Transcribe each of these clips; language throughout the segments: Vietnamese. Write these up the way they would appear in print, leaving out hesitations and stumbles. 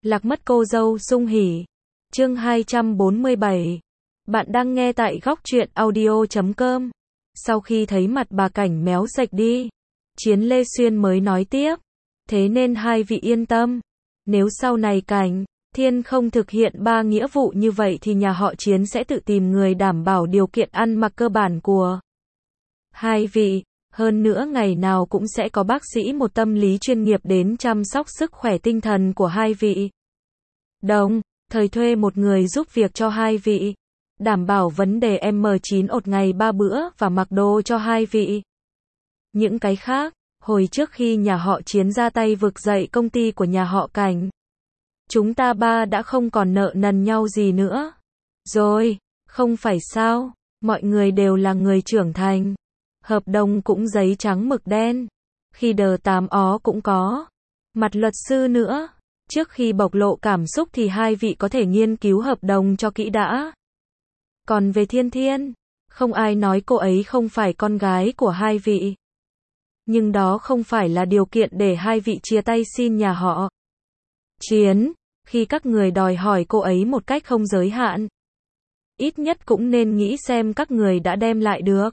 Lạc mất cô dâu sung hỉ. Chương 247. Bạn đang nghe tại góc truyện audio.com. Sau khi thấy mặt bà Cảnh méo sạch đi, Chiến Lê Xuyên mới nói tiếp. Thế nên hai vị yên tâm. Nếu sau này Cảnh Thiên không thực hiện 3 nghĩa vụ như vậy thì nhà họ Chiến sẽ tự tìm người đảm bảo điều kiện ăn mặc cơ bản của hai vị. Hơn nữa ngày nào cũng sẽ có bác sĩ một tâm lý chuyên nghiệp đến chăm sóc sức khỏe tinh thần của hai vị. Đồng thời thuê một người giúp việc cho hai vị, đảm bảo vấn đề M9 ột ngày 3 bữa và mặc đồ cho hai vị. Những cái khác, hồi trước khi nhà họ Chiến ra tay vực dậy công ty của nhà họ Cảnh, chúng ta ba đã không còn nợ nần nhau gì nữa. Rồi, không phải sao, mọi người đều là người trưởng thành. Hợp đồng cũng giấy trắng mực đen. Khi đờ tám ó cũng có. Mặt luật sư nữa. Trước khi bộc lộ cảm xúc thì hai vị có thể nghiên cứu hợp đồng cho kỹ đã. Còn về Thiên Thiên, không ai nói cô ấy không phải con gái của hai vị. Nhưng đó không phải là điều kiện để hai vị chia tay xin nhà họ Chiến. Khi các người đòi hỏi cô ấy một cách không giới hạn, ít nhất cũng nên nghĩ xem các người đã đem lại được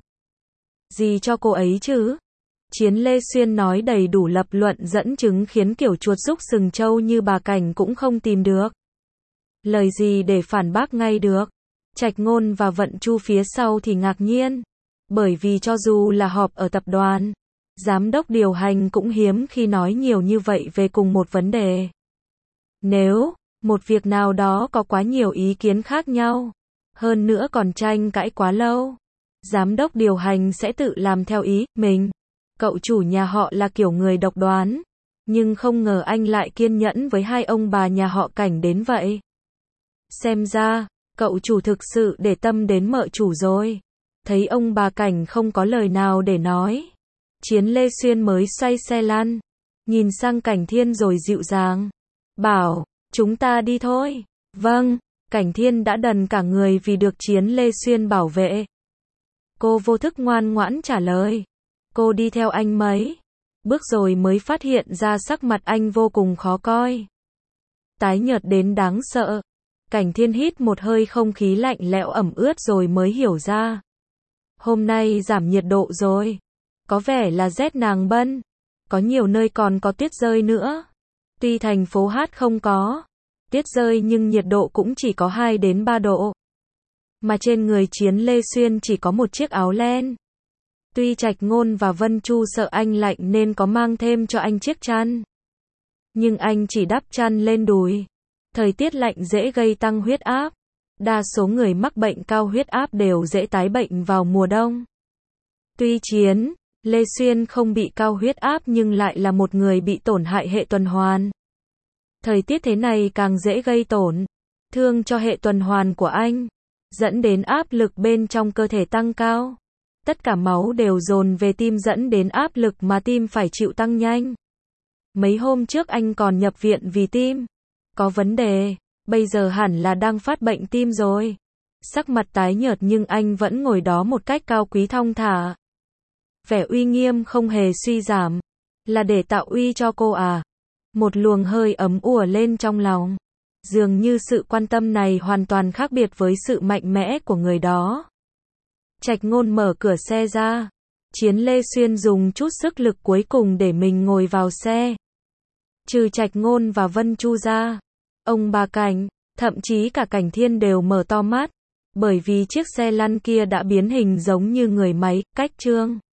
gì cho cô ấy chứ. Chiến Lê Xuyên nói đầy đủ lập luận dẫn chứng khiến kiểu chuột rúc sừng trâu như bà Cảnh cũng không tìm được lời gì để phản bác ngay được. Trạch Ngôn và Vận Chu phía sau thì ngạc nhiên, bởi vì cho dù là họp ở tập đoàn, giám đốc điều hành cũng hiếm khi nói nhiều như vậy về cùng một vấn đề. Nếu một việc nào đó có quá nhiều ý kiến khác nhau, hơn nữa còn tranh cãi quá lâu, giám đốc điều hành sẽ tự làm theo ý mình. Cậu chủ nhà họ là kiểu người độc đoán, nhưng không ngờ anh lại kiên nhẫn với hai ông bà nhà họ Cảnh đến vậy. Xem ra, cậu chủ thực sự để tâm đến mợ chủ rồi. Thấy ông bà Cảnh không có lời nào để nói, Chiến Lê Xuyên mới xoay xe lăn, nhìn sang Cảnh Thiên rồi dịu dàng bảo, chúng ta đi thôi. Vâng, Cảnh Thiên đã đần cả người vì được Chiến Lê Xuyên bảo vệ. Cô vô thức ngoan ngoãn trả lời. Cô đi theo anh mấy bước rồi mới phát hiện ra sắc mặt anh vô cùng khó coi, tái nhợt đến đáng sợ. Cảnh Thiên hít một hơi không khí lạnh lẽo ẩm ướt rồi mới hiểu ra. Hôm nay giảm nhiệt độ rồi. Có vẻ là rét nàng bân. Có nhiều nơi còn có tuyết rơi nữa. Tuy thành phố Hát không có tuyết rơi nhưng nhiệt độ cũng chỉ có 2 đến 3 độ. Mà trên người Chiến Lê Xuyên chỉ có một chiếc áo len. Tuy Trạch Ngôn và Vân Chu sợ anh lạnh nên có mang thêm cho anh chiếc chăn, nhưng anh chỉ đắp chăn lên đùi. Thời tiết lạnh dễ gây tăng huyết áp. Đa số người mắc bệnh cao huyết áp đều dễ tái bệnh vào mùa đông. Tuy Chiến Lê Xuyên không bị cao huyết áp nhưng lại là một người bị tổn hại hệ tuần hoàn. Thời tiết thế này càng dễ gây tổn thương cho hệ tuần hoàn của anh, dẫn đến áp lực bên trong cơ thể tăng cao. Tất cả máu đều dồn về tim dẫn đến áp lực mà tim phải chịu tăng nhanh. Mấy hôm trước anh còn nhập viện vì tim có vấn đề, bây giờ hẳn là đang phát bệnh tim rồi. Sắc mặt tái nhợt nhưng anh vẫn ngồi đó một cách cao quý thong thả. Vẻ uy nghiêm không hề suy giảm. Là để tạo uy cho cô à? Một luồng hơi ấm ùa lên trong lòng. Dường như sự quan tâm này hoàn toàn khác biệt với sự mạnh mẽ của người đó. Trạch Ngôn mở cửa xe ra. Chiến Lê Xuyên dùng chút sức lực cuối cùng để mình ngồi vào xe. Trừ Trạch Ngôn và Vân Chu ra, ông bà Cảnh, thậm chí cả Cảnh Thiên đều mở to mắt, bởi vì chiếc xe lăn kia đã biến hình giống như người máy. Cách Trương